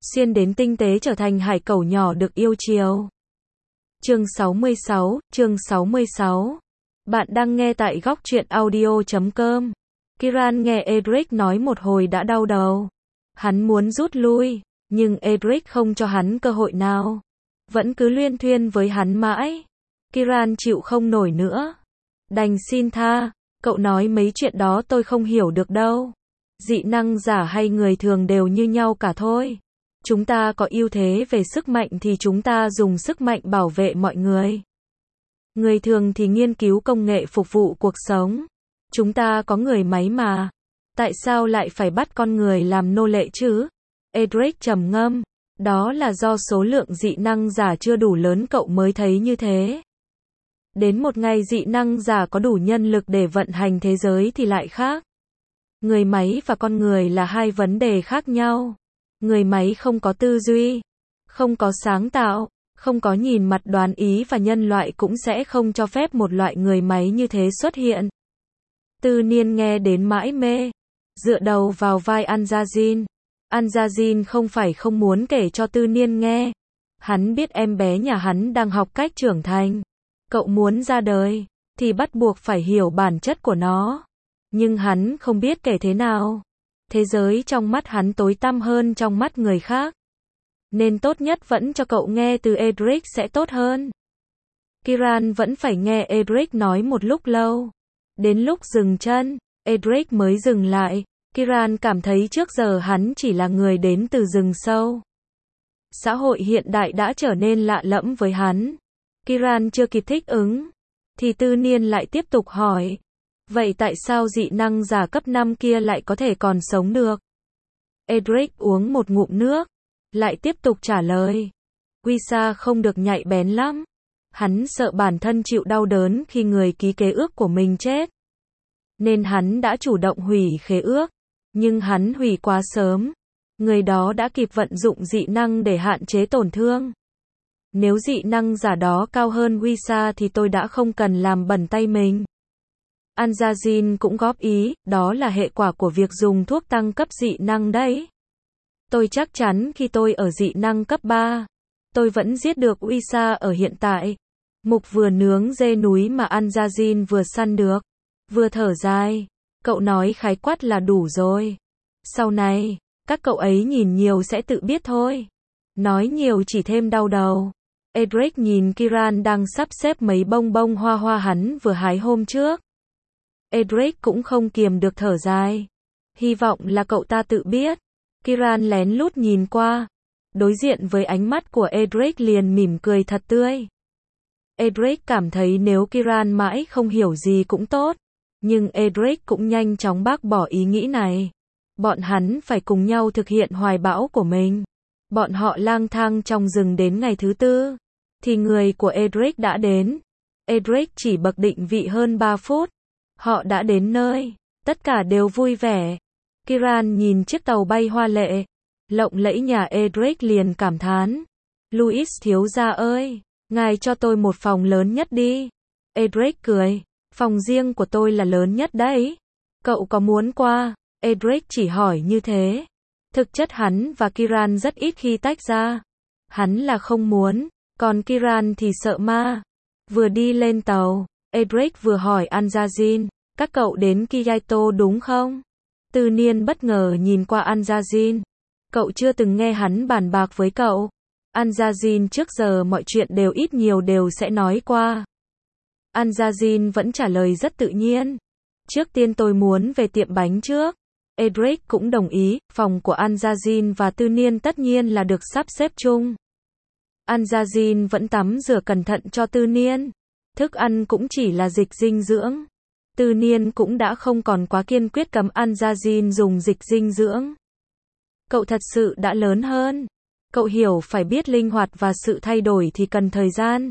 xuyên đến tinh tế trở thành hải cẩu nhỏ được yêu chiều. Chương 66. Bạn đang nghe tại góc truyện audio.com. Kiran nghe Edric nói một hồi đã đau đầu. Hắn muốn rút lui, nhưng Edric không cho hắn cơ hội nào. Vẫn cứ luyên thuyên với hắn mãi. Kiran chịu không nổi nữa. Đành xin tha, cậu nói mấy chuyện đó tôi không hiểu được đâu. Dị năng giả hay người thường đều như nhau cả thôi. Chúng ta có ưu thế về sức mạnh thì chúng ta dùng sức mạnh bảo vệ mọi người. Người thường thì nghiên cứu công nghệ phục vụ cuộc sống. Chúng ta có người máy mà. Tại sao lại phải bắt con người làm nô lệ chứ? Edric trầm ngâm. Đó là do số lượng dị năng giả chưa đủ lớn cậu mới thấy như thế. Đến một ngày dị năng giả có đủ nhân lực để vận hành thế giới thì lại khác. Người máy và con người là hai vấn đề khác nhau. Người máy không có tư duy, không có sáng tạo, không có nhìn mặt đoán ý và nhân loại cũng sẽ không cho phép một loại người máy như thế xuất hiện. Tư Niên nghe đến mãi mê, dựa đầu vào vai Anjazin. Anjazin không phải không muốn kể cho Tư Niên nghe. Hắn biết em bé nhà hắn đang học cách trưởng thành. Cậu muốn ra đời, thì bắt buộc phải hiểu bản chất của nó. Nhưng hắn không biết kể thế nào. Thế giới trong mắt hắn tối tăm hơn trong mắt người khác. Nên tốt nhất vẫn cho cậu nghe từ Edric sẽ tốt hơn. Kiran vẫn phải nghe Edric nói một lúc lâu. Đến lúc dừng chân, Edric mới dừng lại. Kiran cảm thấy trước giờ hắn chỉ là người đến từ rừng sâu. Xã hội hiện đại đã trở nên lạ lẫm với hắn. Kiran chưa kịp thích ứng, thì Tư Niên lại tiếp tục hỏi. Vậy tại sao dị năng giả cấp 5 kia lại có thể còn sống được? Edric uống một ngụm nước, lại tiếp tục trả lời. Wisa không được nhạy bén lắm. Hắn sợ bản thân chịu đau đớn khi người ký khế ước của mình chết. Nên hắn đã chủ động hủy khế ước. Nhưng hắn hủy quá sớm. Người đó đã kịp vận dụng dị năng để hạn chế tổn thương. Nếu dị năng giả đó cao hơn Wisa thì tôi đã không cần làm bẩn tay mình. Anjazin cũng góp ý, đó là hệ quả của việc dùng thuốc tăng cấp dị năng đấy. Tôi chắc chắn khi tôi ở dị năng cấp 3, tôi vẫn giết được Wisa ở hiện tại. Mục vừa nướng dê núi mà Anjazin vừa săn được. Vừa thở dài, cậu nói khái quát là đủ rồi. Sau này, các cậu ấy nhìn nhiều sẽ tự biết thôi. Nói nhiều chỉ thêm đau đầu. Edric nhìn Kiran đang sắp xếp mấy bông bông hoa hoa hắn vừa hái hôm trước. Edric cũng không kiềm được thở dài. Hy vọng là cậu ta tự biết. Kiran lén lút nhìn qua. Đối diện với ánh mắt của Edric liền mỉm cười thật tươi. Edric cảm thấy nếu Kiran mãi không hiểu gì cũng tốt. Nhưng Edric cũng nhanh chóng bác bỏ ý nghĩ này. Bọn hắn phải cùng nhau thực hiện hoài bão của mình. Bọn họ lang thang trong rừng đến ngày thứ 4. Thì người của Edric đã đến. Edric chỉ bậc định vị hơn 3 phút. Họ đã đến nơi. Tất cả đều vui vẻ. Kiran nhìn chiếc tàu bay hoa lệ, lộng lẫy nhà Edric liền cảm thán. Louis thiếu gia ơi, ngài cho tôi một phòng lớn nhất đi. Edric cười. Phòng riêng của tôi là lớn nhất đấy. Cậu có muốn qua? Edric chỉ hỏi như thế. Thực chất hắn và Kiran rất ít khi tách ra. Hắn là không muốn, còn Kiran thì sợ ma. Vừa đi lên tàu, Edric vừa hỏi Anjazin, các cậu đến Kyoto đúng không? Tư Niên bất ngờ nhìn qua Anjazin. Cậu chưa từng nghe hắn bàn bạc với cậu. Anjazin trước giờ mọi chuyện đều ít nhiều đều sẽ nói qua. Anjazin vẫn trả lời rất tự nhiên. Trước tiên tôi muốn về tiệm bánh trước. Edric cũng đồng ý, phòng của Anjazin và Tư Niên tất nhiên là được sắp xếp chung. Anjazin vẫn tắm rửa cẩn thận cho Tư Niên. Thức ăn cũng chỉ là dịch dinh dưỡng. Tư Niên cũng đã không còn quá kiên quyết cấm Anjazin dùng dịch dinh dưỡng. Cậu thật sự đã lớn hơn. Cậu hiểu phải biết linh hoạt và sự thay đổi thì cần thời gian.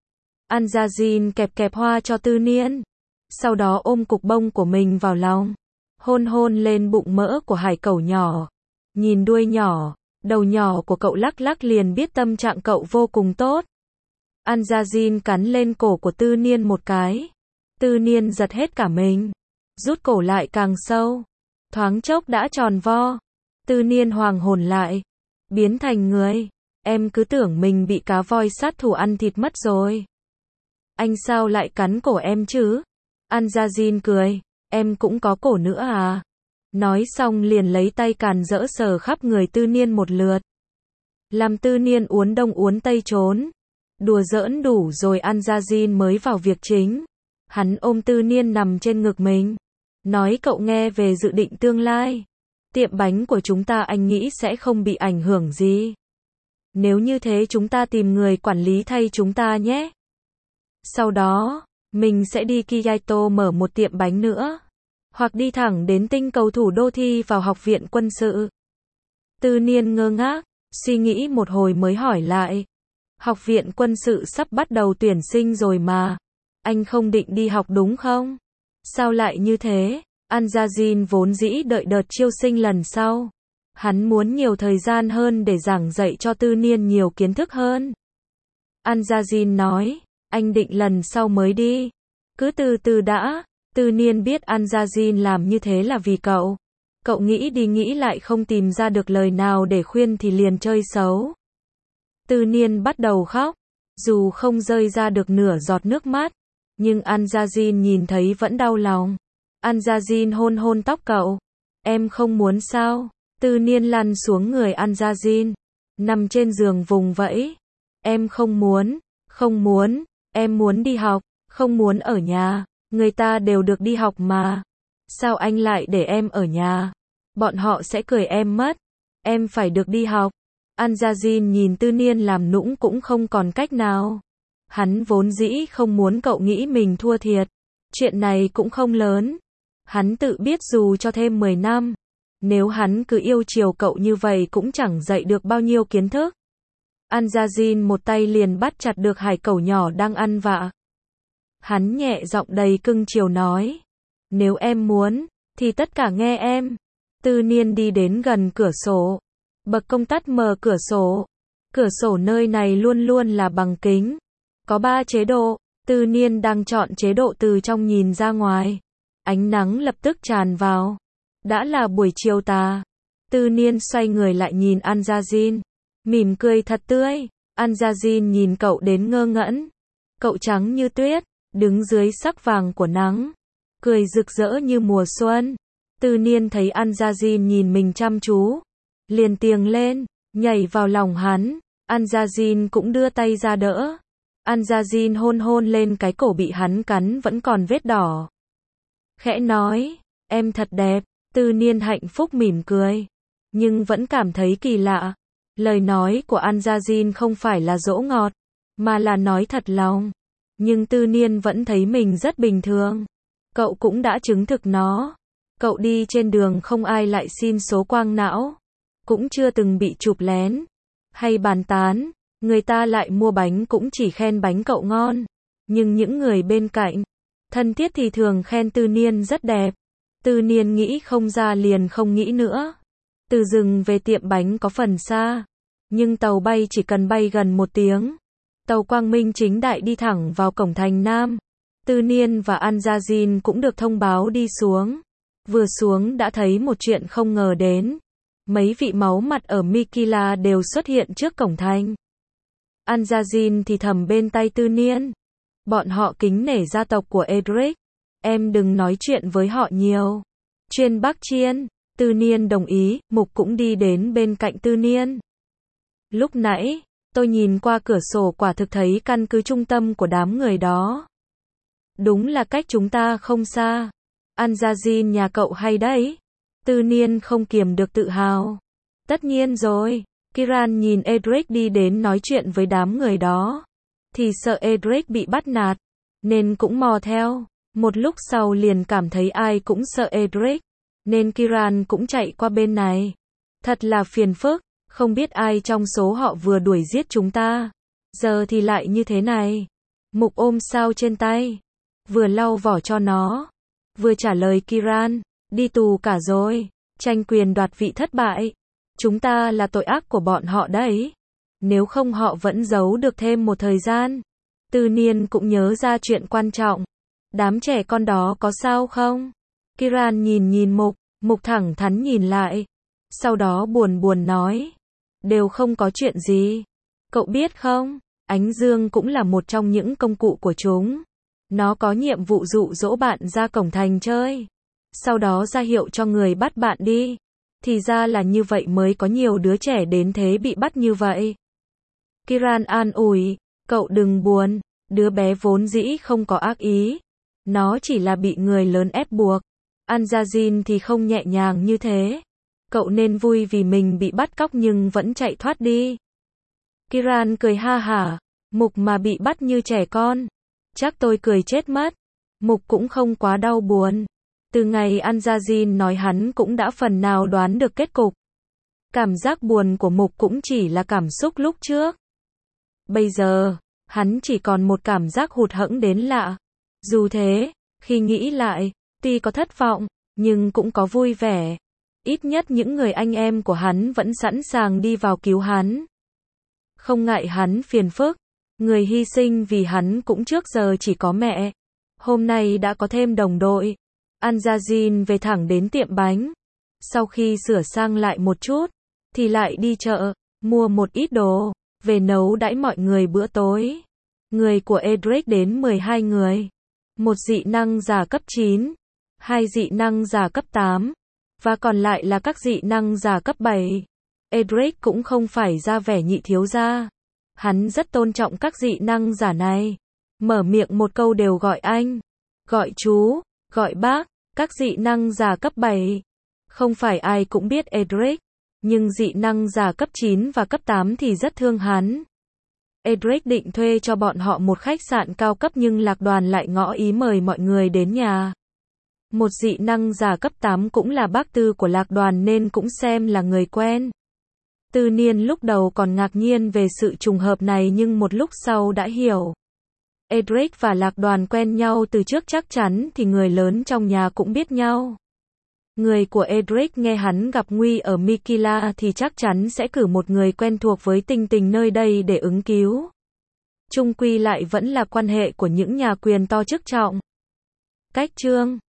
Anjazin kẹp kẹp hoa cho Tư Niên. Sau đó ôm cục bông của mình vào lòng. Hôn hôn lên bụng mỡ của hải cẩu nhỏ. Nhìn đuôi nhỏ, đầu nhỏ của cậu lắc lắc liền biết tâm trạng cậu vô cùng tốt. Anjazin cắn lên cổ của Tư Niên một cái. Tư Niên giật hết cả mình. Rút cổ lại càng sâu. Thoáng chốc đã tròn vo. Tư Niên hoàng hồn lại. biến thành người. Em cứ tưởng mình bị cá voi sát thủ ăn thịt mất rồi. Anh sao lại cắn cổ em chứ? Anjazin cười, em cũng có cổ nữa à? Nói xong liền lấy tay càn rỡ sờ khắp người Tư Niên một lượt. Làm Tư Niên uốn đông uốn tây trốn. Đùa giỡn đủ rồi Anjazin mới vào việc chính. Hắn ôm Tư Niên nằm trên ngực mình. Nói cậu nghe về dự định tương lai. Tiệm bánh của chúng ta anh nghĩ sẽ không bị ảnh hưởng gì. Nếu như thế chúng ta tìm người quản lý thay chúng ta nhé. Sau đó, mình sẽ đi Kyoto mở một tiệm bánh nữa. Hoặc đi thẳng đến tinh cầu thủ đô thi vào học viện quân sự. Tư Niên ngơ ngác, suy nghĩ một hồi mới hỏi lại. Học viện quân sự sắp bắt đầu tuyển sinh rồi mà. Anh không định đi học đúng không? Sao lại như thế? Anjazin vốn dĩ đợi đợt chiêu sinh lần sau. Hắn muốn nhiều thời gian hơn để giảng dạy cho Tư Niên nhiều kiến thức hơn. Anjazin nói, anh định lần sau mới đi. Cứ từ từ đã. Tư Niên biết Anjazin làm như thế là vì cậu. Cậu nghĩ đi nghĩ lại không tìm ra được lời nào để khuyên thì liền chơi xấu. Tư Niên bắt đầu khóc. Dù không rơi ra được nửa giọt nước mắt. Nhưng Anjazin nhìn thấy vẫn đau lòng. Anjazin hôn hôn tóc cậu. Em không muốn sao? Tư Niên lăn xuống người Anjazin. Nằm trên giường vùng vẫy. Em không muốn. Không muốn. Em muốn đi học. Không muốn ở nhà. Người ta đều được đi học mà. Sao anh lại để em ở nhà? Bọn họ sẽ cười em mất. Em phải được đi học. Anjazin nhìn Tư Niên làm nũng cũng không còn cách nào. Hắn vốn dĩ không muốn cậu nghĩ mình thua thiệt. Chuyện này cũng không lớn. Hắn tự biết dù cho thêm 10 năm. Nếu hắn cứ yêu chiều cậu như vậy cũng chẳng dạy được bao nhiêu kiến thức. Anjazin một tay liền bắt chặt được hải cẩu nhỏ đang ăn vạ. Hắn nhẹ giọng đầy cưng chiều nói. Nếu em muốn, thì tất cả nghe em. Tư Niên đi đến gần cửa sổ. Bật công tắc mở cửa sổ. Cửa sổ nơi này luôn luôn là bằng kính. Có 3 chế độ. Tư Niên đang chọn chế độ từ trong nhìn ra ngoài. Ánh nắng lập tức tràn vào. Đã là buổi chiều tà. Tư Niên xoay người lại nhìn Anjazin. Mỉm cười thật tươi. Anjazin nhìn cậu đến ngơ ngẩn. Cậu trắng như tuyết. Đứng dưới sắc vàng của nắng. Cười rực rỡ như mùa xuân. Tư Niên thấy Anjazin nhìn mình chăm chú. Liền tiềng lên. Nhảy vào lòng hắn. Anjazin cũng đưa tay ra đỡ. Anjazin hôn hôn lên cái cổ bị hắn cắn vẫn còn vết đỏ. Khẽ nói. Em thật đẹp. Tư Niên hạnh phúc mỉm cười. Nhưng vẫn cảm thấy kỳ lạ. Lời nói của Anjazin không phải là dỗ ngọt. Mà là nói thật lòng. Nhưng Tư Niên vẫn thấy mình rất bình thường. Cậu cũng đã chứng thực nó. Cậu đi trên đường không ai lại xin số quang não. Cũng chưa từng bị chụp lén. Hay bàn tán. Người ta lại mua bánh cũng chỉ khen bánh cậu ngon. Nhưng những người bên cạnh. Thân thiết thì thường khen Tư Niên rất đẹp. Tư Niên nghĩ không ra liền không nghĩ nữa. Từ rừng về tiệm bánh có phần xa. Nhưng tàu bay chỉ cần bay gần 1 tiếng. Tàu quang minh chính đại đi thẳng vào cổng thành Nam. Tư Niên và Anjazin cũng được thông báo đi xuống. Vừa xuống đã thấy một chuyện không ngờ đến. Mấy vị máu mặt ở Mikila đều xuất hiện trước cổng thành. Anjazin thì thầm bên tai Tư Niên. Bọn họ kính nể gia tộc của Edric. Em đừng nói chuyện với họ nhiều. Chuyên Bắc Chiên. Tư Niên đồng ý, Mục cũng đi đến bên cạnh Tư Niên. Lúc nãy, tôi nhìn qua cửa sổ quả thực thấy căn cứ trung tâm của đám người đó. Đúng là cách chúng ta không xa. Anjazin nhà cậu hay đấy. Tư Niên không kiềm được tự hào. Tất nhiên rồi. Kiran nhìn Edric đi đến nói chuyện với đám người đó. Thì sợ Edric bị bắt nạt. Nên cũng mò theo. Một lúc sau liền cảm thấy ai cũng sợ Edric. Nên Kiran cũng chạy qua bên này. Thật là phiền phức. Không biết ai trong số họ vừa đuổi giết chúng ta. Giờ thì lại như thế này. Mục ôm sao trên tay. Vừa lau vỏ cho nó. Vừa trả lời Kiran. Đi tù cả rồi. Tranh quyền đoạt vị thất bại. Chúng ta là tội ác của bọn họ đấy. Nếu không họ vẫn giấu được thêm một thời gian. Tư Niên cũng nhớ ra chuyện quan trọng. Đám trẻ con đó có sao không? Kiran nhìn Mục. Mục thẳng thắn nhìn lại. Sau đó buồn buồn nói. đều không có chuyện gì. Cậu biết không, ánh dương cũng là một trong những công cụ của chúng. Nó có nhiệm vụ dụ dỗ bạn ra cổng thành chơi. Sau đó ra hiệu cho người bắt bạn đi. Thì ra là như vậy mới có nhiều đứa trẻ đến thế bị bắt như vậy. Kiran an ủi, cậu đừng buồn, đứa bé vốn dĩ không có ác ý. Nó chỉ là bị người lớn ép buộc. Anjazin thì không nhẹ nhàng như thế. Cậu nên vui vì mình bị bắt cóc nhưng vẫn chạy thoát đi. Kiran cười ha hả, Mục mà bị bắt như trẻ con. Chắc tôi cười chết mất. Mục cũng không quá đau buồn. Từ ngày Anjazin nói hắn cũng đã phần nào đoán được kết cục. Cảm giác buồn của Mục cũng chỉ là cảm xúc lúc trước. Bây giờ, hắn chỉ còn một cảm giác hụt hẫng đến lạ. Dù thế, khi nghĩ lại, tuy có thất vọng, nhưng cũng có vui vẻ. Ít nhất những người anh em của hắn vẫn sẵn sàng đi vào cứu hắn. Không ngại hắn phiền phức, người hy sinh vì hắn cũng trước giờ chỉ có mẹ. Hôm nay đã có thêm đồng đội. Anjazin về thẳng đến tiệm bánh. Sau khi sửa sang lại một chút, thì lại đi chợ, mua một ít đồ, về nấu đãi mọi người bữa tối. Người của Edric đến 12 người. Một dị năng giả cấp 9, 2 dị năng giả cấp 8, và còn lại là các dị năng giả cấp 7. Edric cũng không phải ra vẻ nhị thiếu gia. Hắn rất tôn trọng các dị năng giả này. Mở miệng một câu đều gọi anh, gọi chú, gọi bác, các dị năng giả cấp 7. Không phải ai cũng biết Edric, nhưng dị năng giả cấp 9 và cấp 8 thì rất thương hắn. Edric định thuê cho bọn họ một khách sạn cao cấp nhưng Lạc Đoàn lại ngỏ ý mời mọi người đến nhà. Một dị năng giả cấp 8 cũng là bác Tư của Lạc Đoàn nên cũng xem là người quen. Tư Niên lúc đầu còn ngạc nhiên về sự trùng hợp này nhưng một lúc sau đã hiểu. Edric và Lạc Đoàn quen nhau từ trước, chắc chắn thì người lớn trong nhà cũng biết nhau. Người của Edric nghe hắn gặp nguy ở Mikila thì chắc chắn sẽ cử một người quen thuộc với tình tình nơi đây để ứng cứu. Chung quy lại vẫn là quan hệ của những nhà quyền to chức trọng. Cách chương